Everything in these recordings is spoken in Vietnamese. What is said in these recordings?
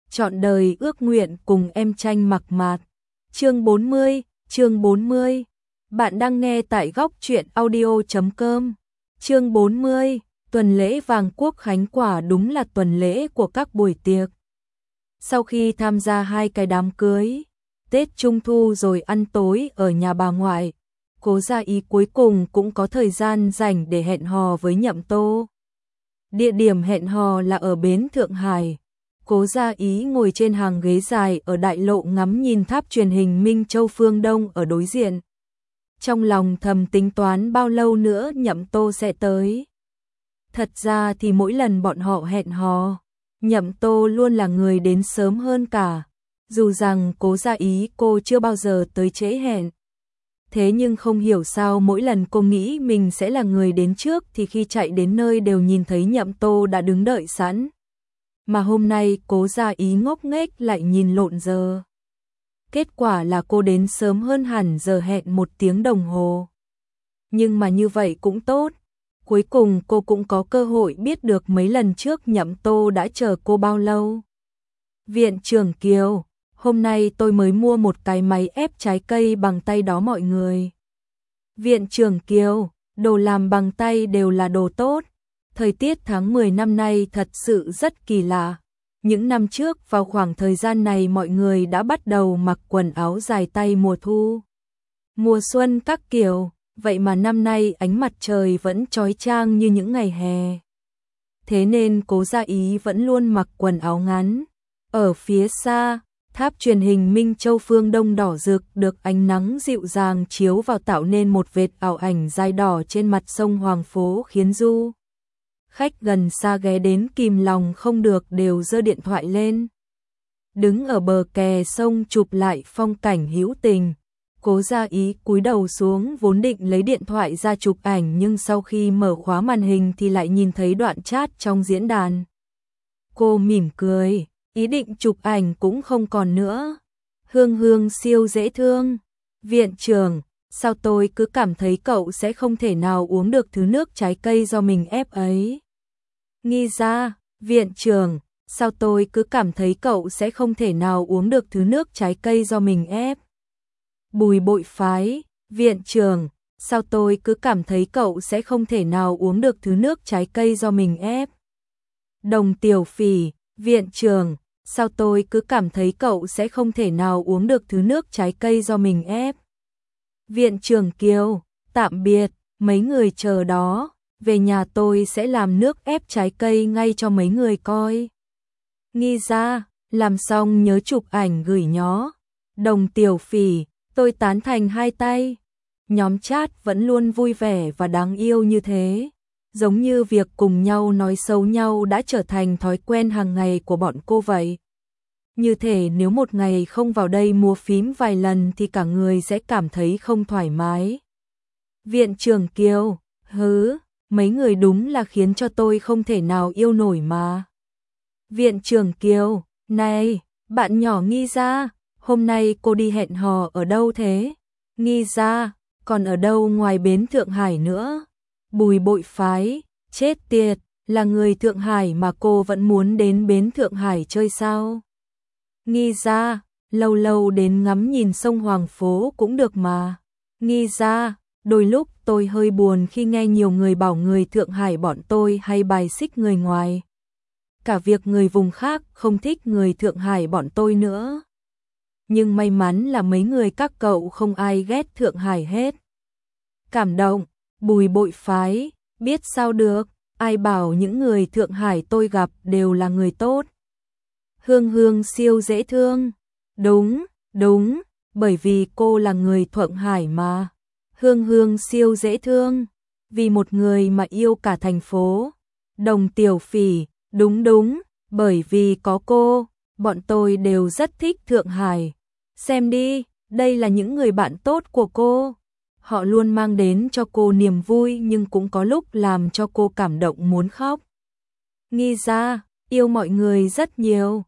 trọn đời ước nguyện cùng em tranh mặc mạt. Chương 40. Bạn đang nghe tại góc truyện audio.com. Chương 40. Tuần lễ vàng quốc khánh quả đúng là tuần lễ của các buổi tiệc. Sau khi tham gia 2 cái đám cưới, Tết Trung Thu rồi ăn tối ở nhà bà ngoại, Cố Gia Ý cuối cùng cũng có thời gian rảnh để hẹn hò với Nhậm Tô. Địa điểm hẹn hò là ở bến Thượng Hải. Cố Gia Ý ngồi trên hàng ghế dài ở đại lộ ngắm nhìn tháp truyền hình Minh Châu phương Đông ở đối diện. Trong lòng thầm tính toán bao lâu nữa Nhậm Tô sẽ tới. Thật ra thì mỗi lần bọn họ hẹn hò, Nhậm Tô luôn là người đến sớm hơn cả. Dù rằng Cố Gia Ý cô chưa bao giờ tới trễ hẹn. Thế nhưng không hiểu sao mỗi lần cô nghĩ mình sẽ là người đến trước thì khi chạy đến nơi đều nhìn thấy Nhậm Tô đã đứng đợi sẵn. Mà hôm nay Cố Gia Ý ngốc nghếch lại nhìn lộn giờ. Kết quả là cô đến sớm hơn hẳn giờ hẹn 1 tiếng đồng hồ. Nhưng mà như vậy cũng tốt. Cuối cùng cô cũng có cơ hội biết được mấy lần trước Nhậm Tô đã chờ cô bao lâu. Viện trưởng Kiều, hôm nay tôi mới mua một cái máy ép trái cây bằng tay đó mọi người. Viện trưởng Kiều, đồ làm bằng tay đều là đồ tốt. Thời tiết tháng 10 năm nay thật sự rất kỳ lạ. Những năm trước vào khoảng thời gian này mọi người đã bắt đầu mặc quần áo dài tay mùa thu, mùa xuân các kiểu, vậy mà năm nay ánh mặt trời vẫn chói chang như những ngày hè. Thế nên Cố Gia Ý vẫn luôn mặc quần áo ngắn. Ở phía xa, tháp truyền hình Minh Châu phương Đông đỏ rực được ánh nắng dịu dàng chiếu vào tạo nên một vệt ảo ảnh dài đỏ trên mặt sông Hoàng Phố khiến du khách gần xa ghé đến kìm lòng không được đều giơ điện thoại lên. Đứng ở bờ kè sông chụp lại phong cảnh hữu tình, Cố Gia Ý cúi đầu xuống vốn định lấy điện thoại ra chụp ảnh nhưng sau khi mở khóa màn hình thì lại nhìn thấy đoạn chat trong diễn đàn. Cô mỉm cười, ý định chụp ảnh cũng không còn nữa. Hương Hương siêu dễ thương. Viện trưởng, sao tôi cứ cảm thấy cậu sẽ không thể nào uống được thứ nước trái cây do mình ép ấy. Nghi Gia, viện trưởng, sao tôi cứ cảm thấy cậu sẽ không thể nào uống được thứ nước trái cây do mình ép. Bùi Bội Phái, viện trưởng, sao tôi cứ cảm thấy cậu sẽ không thể nào uống được thứ nước trái cây do mình ép. Đồng Tiểu Phỉ, viện trưởng, sao tôi cứ cảm thấy cậu sẽ không thể nào uống được thứ nước trái cây do mình ép. Viện trưởng Kiều, tạm biệt, mấy người chờ đó, về nhà tôi sẽ làm nước ép trái cây ngay cho mấy người coi. Nghi Gia, làm xong nhớ chụp ảnh gửi nhó. Đồng Tiểu Phỉ, tôi tán thành 2 tay. Nhóm chat vẫn luôn vui vẻ và đáng yêu như thế. Giống như việc cùng nhau nói xấu nhau đã trở thành thói quen hàng ngày của bọn cô vậy. Như thể nếu một ngày không vào đây múa phím vài lần thì cả người sẽ cảm thấy không thoải mái. Viện trưởng Kiều, mấy người đúng là khiến cho tôi không thể nào yêu nổi mà. Viện trưởng Kiều, này, bạn nhỏ Nghi Gia, hôm nay cô đi hẹn hò ở đâu thế? Nghi Gia, còn ở đâu ngoài bến Thượng Hải nữa? Bùi Bội Phái, chết tiệt, là người Thượng Hải mà cô vẫn muốn đến bến Thượng Hải chơi sao? Nghi Gia, lâu lâu đến ngắm nhìn sông Hoàng Phố cũng được mà. Nghi Gia, đôi lúc tôi hơi buồn khi nghe nhiều người bảo người Thượng Hải bọn tôi hay bài xích người ngoài. Cả việc người vùng khác không thích người Thượng Hải bọn tôi nữa. Nhưng may mắn là mấy người các cậu không ai ghét Thượng Hải hết. Cảm động, Bùi Bội Phái, biết sao được, ai bảo những người Thượng Hải tôi gặp đều là người tốt. Hương Hương siêu dễ thương. Đúng, bởi vì cô là người Thượng Hải mà. Hương Hương siêu dễ thương, vì một người mà yêu cả thành phố. Đồng Tiểu Phỉ, đúng, bởi vì có cô, bọn tôi đều rất thích Thượng Hải. Xem đi, đây là những người bạn tốt của cô. Họ luôn mang đến cho cô niềm vui nhưng cũng có lúc làm cho cô cảm động muốn khóc. Nghi Gia, yêu mọi người rất nhiều.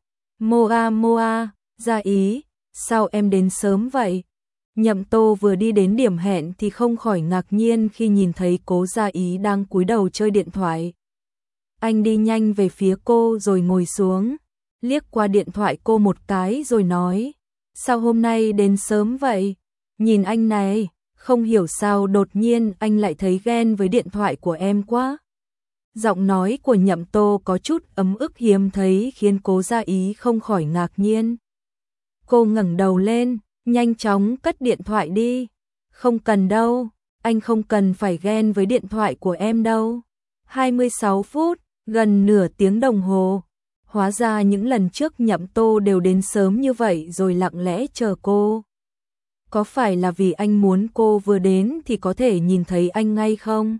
Moa, Gia Ý, sao em đến sớm vậy? Nhậm Tô vừa đi đến điểm hẹn thì không khỏi ngạc nhiên khi nhìn thấy Cố Gia Ý đang cúi đầu chơi điện thoại. Anh đi nhanh về phía cô rồi ngồi xuống. liếc qua điện thoại cô một cái rồi nói, sao hôm nay đến sớm vậy? Nhìn anh này, không hiểu sao đột nhiên anh lại thấy ghen với điện thoại của em quá. Giọng nói của Nhậm Tô có chút ấm ức hiếm thấy khiến Cố Gia Ý không khỏi ngạc nhiên. Cô ngẩng đầu lên, nhanh chóng cất điện thoại đi. Không cần đâu, anh không cần phải ghen với điện thoại của em đâu. 26 phút, gần nửa tiếng đồng hồ. Hóa ra những lần trước Nhậm Tô đều đến sớm như vậy rồi lặng lẽ chờ cô. Có phải là vì anh muốn cô vừa đến thì có thể nhìn thấy anh ngay không?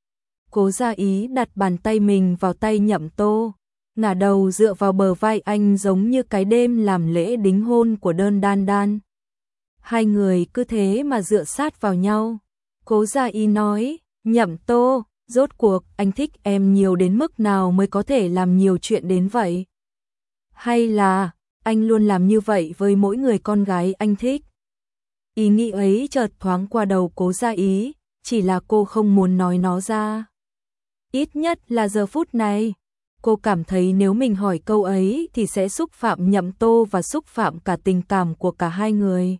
Cố Gia Ý đặt bàn tay mình vào tay Nhậm Tô, ngả đầu dựa vào bờ vai anh giống như cái đêm làm lễ đính hôn của Đơn Đan Đan. Hai người cứ thế mà dựa sát vào nhau. Cố Gia Ý nói, Nhậm Tô, rốt cuộc anh thích em nhiều đến mức nào mới có thể làm nhiều chuyện đến vậy? Hay là anh luôn làm như vậy với mỗi người con gái anh thích? Ý nghĩ ấy chợt thoáng qua đầu Cố Gia Ý, chỉ là cô không muốn nói nó ra. Ít nhất là giờ phút này, cô cảm thấy nếu mình hỏi câu ấy thì sẽ xúc phạm Nhậm Tô và xúc phạm cả tình cảm của cả hai người.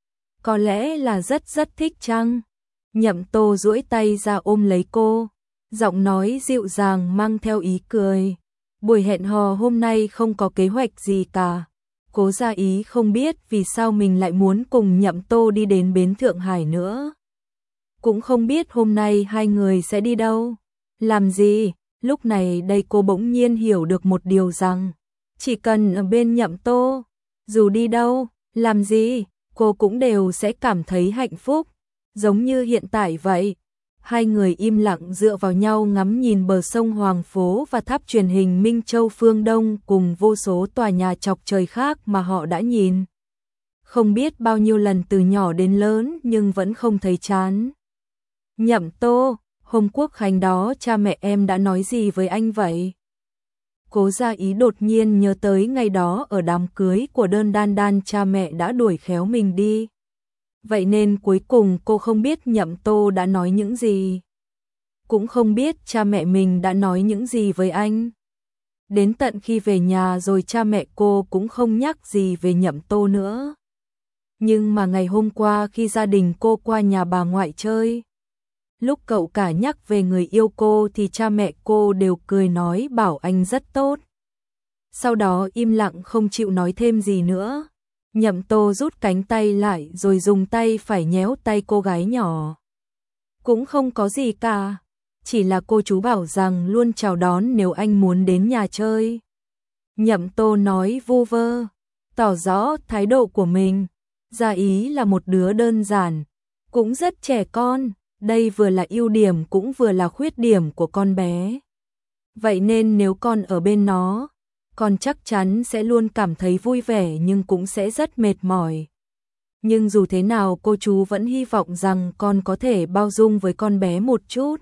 Có lẽ là rất thích chăng? Nhậm Tô duỗi tay ra ôm lấy cô, giọng nói dịu dàng mang theo ý cười. Buổi hẹn hò hôm nay không có kế hoạch gì cả. Cố Gia Ý không biết vì sao mình lại muốn cùng Nhậm Tô đi đến bến Thượng Hải nữa. Cũng không biết hôm nay hai người sẽ đi đâu, làm gì. Lúc này đây cô bỗng nhiên hiểu được một điều rằng, chỉ cần ở bên Nhậm Tô, dù đi đâu, làm gì, cô cũng đều sẽ cảm thấy hạnh phúc, giống như hiện tại vậy. Hai người im lặng dựa vào nhau ngắm nhìn bờ sông Hoàng Phố và tháp truyền hình Minh Châu phương Đông cùng vô số tòa nhà chọc trời khác mà họ đã nhìn không biết bao nhiêu lần từ nhỏ đến lớn nhưng vẫn không thấy chán. Nhậm Tô, hôm Quốc khánh đó cha mẹ em đã nói gì với anh vậy? Cố Gia Ý đột nhiên nhớ tới ngày đó ở đám cưới của Đơn Đan Đan cha mẹ đã đuổi khéo mình đi. Vậy nên cuối cùng cô không biết Nhậm Tô đã nói những gì. Cũng không biết cha mẹ mình đã nói những gì với anh. Đến tận khi về nhà rồi cha mẹ cô cũng không nhắc gì về Nhậm Tô nữa. Nhưng mà ngày hôm qua khi gia đình cô qua nhà bà ngoại chơi, lúc cậu cả nhắc về người yêu cô thì cha mẹ cô đều cười nói bảo anh rất tốt. Sau đó im lặng không chịu nói thêm gì nữa. Nhậm Tô rút cánh tay lại rồi dùng tay phải nhéo tay cô gái nhỏ. Cũng không có gì cả, chỉ là cô chú bảo rằng luôn chào đón nếu anh muốn đến nhà chơi. Nhậm Tô nói vu vơ, tỏ rõ thái độ của mình. Gia Ý là một đứa đơn giản, cũng rất trẻ con, đây vừa là ưu điểm cũng vừa là khuyết điểm của con bé. Vậy nên nếu con ở bên nó, con chắc chắn sẽ luôn cảm thấy vui vẻ nhưng cũng sẽ rất mệt mỏi. Nhưng dù thế nào cô chú vẫn hy vọng rằng con có thể bao dung với con bé một chút.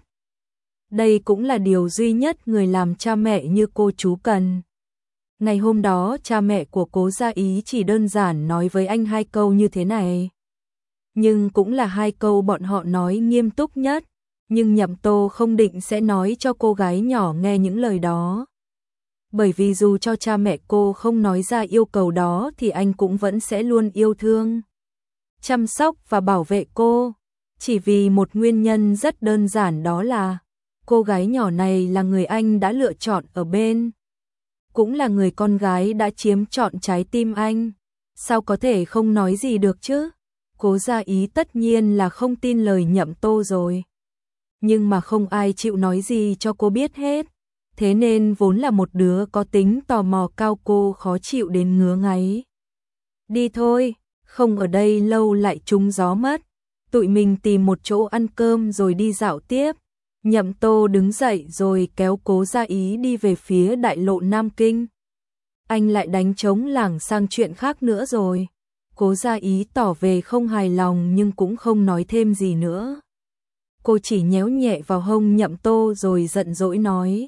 Đây cũng là điều duy nhất người làm cha mẹ như cô chú cần. Ngày hôm đó cha mẹ của Cố Gia Ý chỉ đơn giản nói với anh hai câu như thế này. Nhưng cũng là hai câu bọn họ nói nghiêm túc nhất. Nhưng Nhậm Tô không định sẽ nói cho cô gái nhỏ nghe những lời đó. Bởi vì dù cho cha mẹ cô không nói ra yêu cầu đó thì anh cũng vẫn sẽ luôn yêu thương, chăm sóc và bảo vệ cô. Chỉ vì một nguyên nhân rất đơn giản, đó là cô gái nhỏ này là người anh đã lựa chọn ở bên. Cũng là người con gái đã chiếm trọn trái tim anh. Sao có thể không nói gì được chứ? Cố Gia Ý tất nhiên là không tin lời Nhậm Tô rồi. Nhưng mà không ai chịu nói gì cho cô biết hết. Thế nên vốn là một đứa có tính tò mò cao cô khó chịu đến ngứa ngáy. Đi thôi, không ở đây lâu lại trúng gió mất. Tụi mình tìm một chỗ ăn cơm rồi đi dạo tiếp. Nhậm Tô đứng dậy rồi kéo Cố Gia Ý đi về phía đại lộ Nam Kinh. Anh lại đánh trống lảng sang chuyện khác nữa rồi. Cố Gia Ý tỏ về không hài lòng nhưng cũng không nói thêm gì nữa. Cô chỉ nhéo nhẹ vào hông Nhậm Tô rồi giận dỗi nói.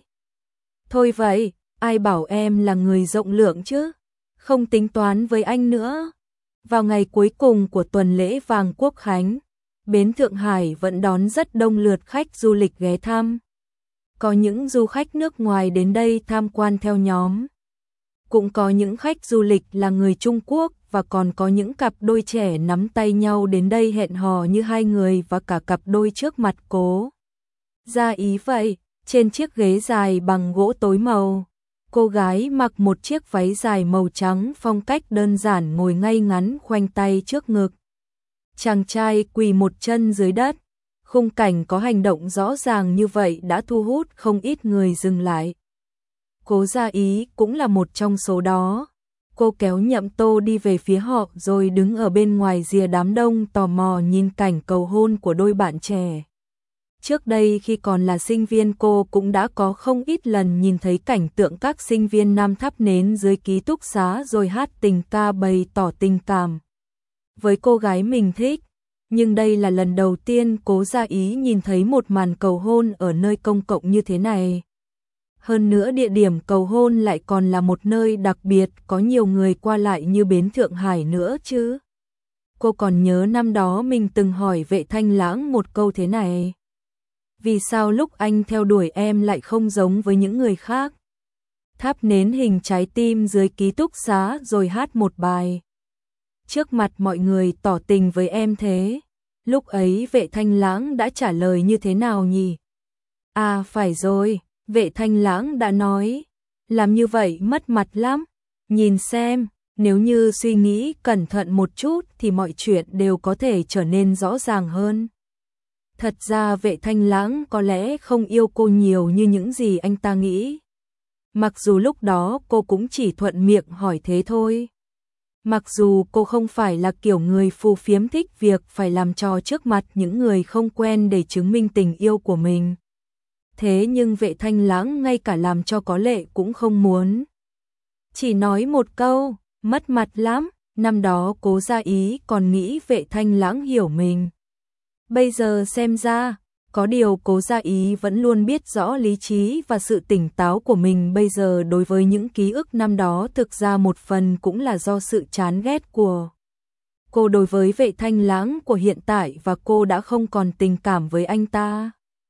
Thôi vậy, ai bảo em là người rộng lượng chứ? Không tính toán với anh nữa. Vào ngày cuối cùng của tuần lễ vàng Quốc khánh, bến Thượng Hải vẫn đón rất đông lượt khách du lịch ghé thăm. Có những du khách nước ngoài đến đây tham quan theo nhóm. Cũng có những khách du lịch là người Trung Quốc và còn có những cặp đôi trẻ nắm tay nhau đến đây hẹn hò như hai người và cả cặp đôi trước mặt Cố Gia Ý vậy. Trên chiếc ghế dài bằng gỗ tối màu, cô gái mặc một chiếc váy dài màu trắng phong cách đơn giản ngồi ngay ngắn khoanh tay trước ngực. Chàng trai quỳ một chân dưới đất. Khung cảnh có hành động rõ ràng như vậy đã thu hút không ít người dừng lại. Cố Gia Ý cũng là một trong số đó. Cô kéo Nhậm Tô đi về phía họ rồi đứng ở bên ngoài rìa đám đông tò mò nhìn cảnh cầu hôn của đôi bạn trẻ. Trước đây khi còn là sinh viên cô cũng đã có không ít lần nhìn thấy cảnh tượng các sinh viên nam thắp nến dưới ký túc xá rồi hát tình ca bày tỏ tình cảm với cô gái mình thích. Nhưng đây là lần đầu tiên Cố Gia Ý nhìn thấy một màn cầu hôn ở nơi công cộng như thế này. Hơn nữa địa điểm cầu hôn lại còn là một nơi đặc biệt có nhiều người qua lại như bến Thượng Hải nữa chứ. Cô còn nhớ năm đó mình từng hỏi Vệ Thanh Lãng một câu thế này. Vì sao lúc anh theo đuổi em lại không giống với những người khác? Thắp nến hình trái tim dưới ký túc xá rồi hát một bài trước mặt mọi người tỏ tình với em thế. Lúc ấy Vệ Thanh Lãng đã trả lời như thế nào nhỉ? À phải rồi, Vệ Thanh Lãng đã nói, làm như vậy mất mặt lắm. Nhìn xem, nếu như suy nghĩ cẩn thận một chút thì mọi chuyện đều có thể trở nên rõ ràng hơn. Thật ra Vệ Thanh Lãng có lẽ không yêu cô nhiều như những gì anh ta nghĩ. Mặc dù lúc đó cô cũng chỉ thuận miệng hỏi thế thôi. Mặc dù cô không phải là kiểu người phù phiếm thích việc phải làm trò trước mặt những người không quen để chứng minh tình yêu của mình. Thế nhưng Vệ Thanh Lãng ngay cả làm cho có lệ cũng không muốn. Chỉ nói một câu, mất mặt lắm, năm đó Cố Gia Ý còn nghĩ Vệ Thanh Lãng hiểu mình. Bây giờ xem ra, có điều Cố Gia Ý vẫn luôn biết rõ lý trí và sự tỉnh táo của mình bây giờ đối với những ký ức năm đó thực ra một phần cũng là do sự chán ghét của cô đối với Vệ Thanh Lãng của hiện tại và cô đã không còn tình cảm với anh ta.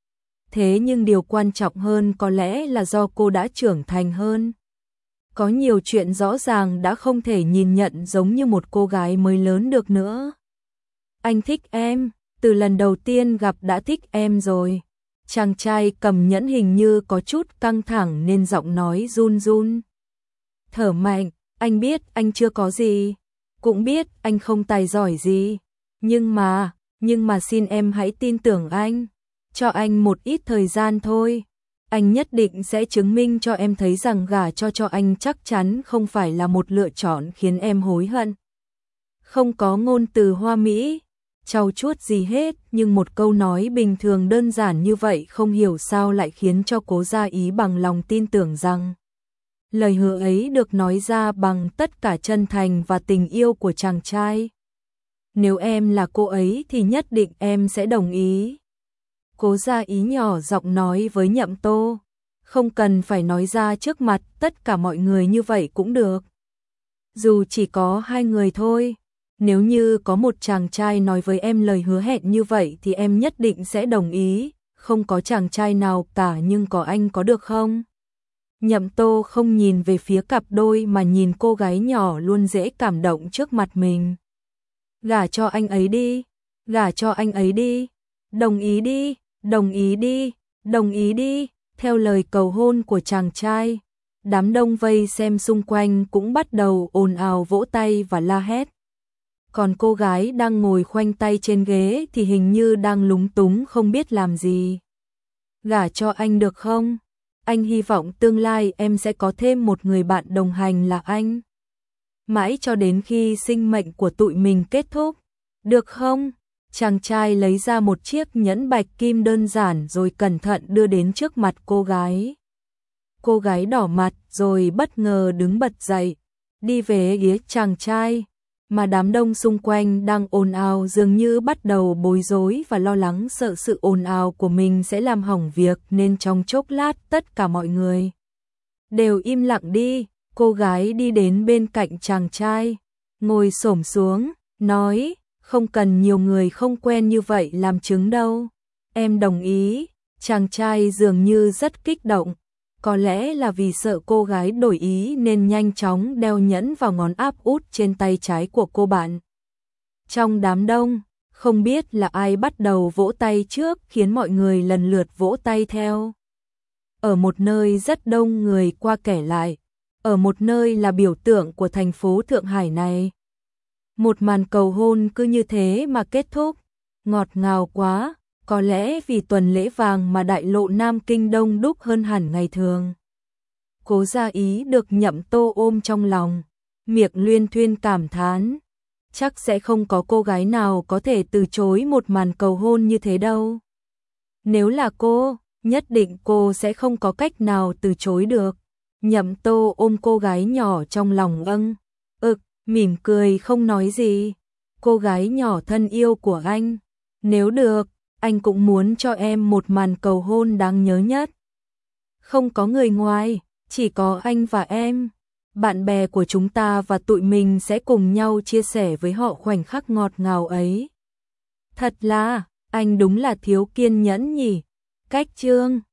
Thế nhưng điều quan trọng hơn có lẽ là do cô đã trưởng thành hơn. Có nhiều chuyện rõ ràng đã không thể nhìn nhận giống như một cô gái mới lớn được nữa. Anh thích em. Từ lần đầu tiên gặp đã thích em rồi. Chàng trai cầm nhẫn hình như có chút căng thẳng nên giọng nói run run. Thở mạnh, anh biết anh chưa có gì. Cũng biết anh không tài giỏi gì. Nhưng mà xin em hãy tin tưởng anh. Cho anh một ít thời gian thôi. Anh nhất định sẽ chứng minh cho em thấy rằng gả cho anh chắc chắn không phải là một lựa chọn khiến em hối hận. Không có ngôn từ hoa mỹ trau chuốt gì hết, nhưng một câu nói bình thường đơn giản như vậy không hiểu sao lại khiến cho Cố Gia Ý bằng lòng tin tưởng rằng lời hứa ấy được nói ra bằng tất cả chân thành và tình yêu của chàng trai. Nếu em là cô ấy thì nhất định em sẽ đồng ý. Cố Gia Ý nhỏ giọng nói với Nhậm Tô, không cần phải nói ra trước mặt tất cả mọi người như vậy cũng được. Dù chỉ có hai người thôi. Nếu như có một chàng trai nói với em lời hứa hẹn như vậy thì em nhất định sẽ đồng ý, không có chàng trai nào cả nhưng có anh có được không? Nhậm Tô không nhìn về phía cặp đôi mà nhìn cô gái nhỏ luôn dễ cảm động trước mặt mình. Gả cho anh ấy đi, gả cho anh ấy đi, đồng ý đi, đồng ý đi, đồng ý đi, theo lời cầu hôn của chàng trai. Đám đông vây xem xung quanh cũng bắt đầu ồn ào vỗ tay và la hét. Còn cô gái đang ngồi khoanh tay trên ghế thì hình như đang lúng túng không biết làm gì. Gả cho anh được không? Anh hy vọng tương lai em sẽ có thêm một người bạn đồng hành là anh. Mãi cho đến khi sinh mệnh của tụi mình kết thúc. Được không? Chàng trai lấy ra một chiếc nhẫn bạch kim đơn giản rồi cẩn thận đưa đến trước mặt cô gái. Cô gái đỏ mặt rồi bất ngờ đứng bật dậy, đi về phía chàng trai. Mà đám đông xung quanh đang ồn ào dường như bắt đầu bối rối và lo lắng sợ sự ồn ào của mình sẽ làm hỏng việc nên trong chốc lát tất cả mọi người đều im lặng đi. Cô gái đi đến bên cạnh chàng trai, ngồi xổm xuống, nói, không cần nhiều người không quen như vậy làm chứng đâu. Em đồng ý. Chàng trai dường như rất kích động. có lẽ là vì sợ cô gái đổi ý nên nhanh chóng đeo nhẫn vào ngón áp út trên tay trái của cô bạn. Trong đám đông, không biết là ai bắt đầu vỗ tay trước khiến mọi người lần lượt vỗ tay theo. Ở một nơi rất đông người qua kẻ lại, ở một nơi là biểu tượng của thành phố Thượng Hải này. Một màn cầu hôn cứ như thế mà kết thúc, ngọt ngào quá, có lẽ vì tuần lễ vàng mà đại lộ Nam Kinh đông đúc hơn hẳn ngày thường. Cố Gia Ý được Nhậm Tô ôm trong lòng, miệng luyên thuyên cảm thán, chắc sẽ không có cô gái nào có thể từ chối một màn cầu hôn như thế đâu. Nếu là cô, nhất định cô sẽ không có cách nào từ chối được. Nhậm Tô ôm cô gái nhỏ trong lòng mỉm cười không nói gì. Cô gái nhỏ thân yêu của anh, nếu được, anh cũng muốn cho em một màn cầu hôn đáng nhớ nhất. Không có người ngoài, chỉ có anh và em. Bạn bè của chúng ta và tụi mình sẽ cùng nhau chia sẻ với họ khoảnh khắc ngọt ngào ấy. Thật là, anh đúng là thiếu kiên nhẫn nhỉ. Cách chương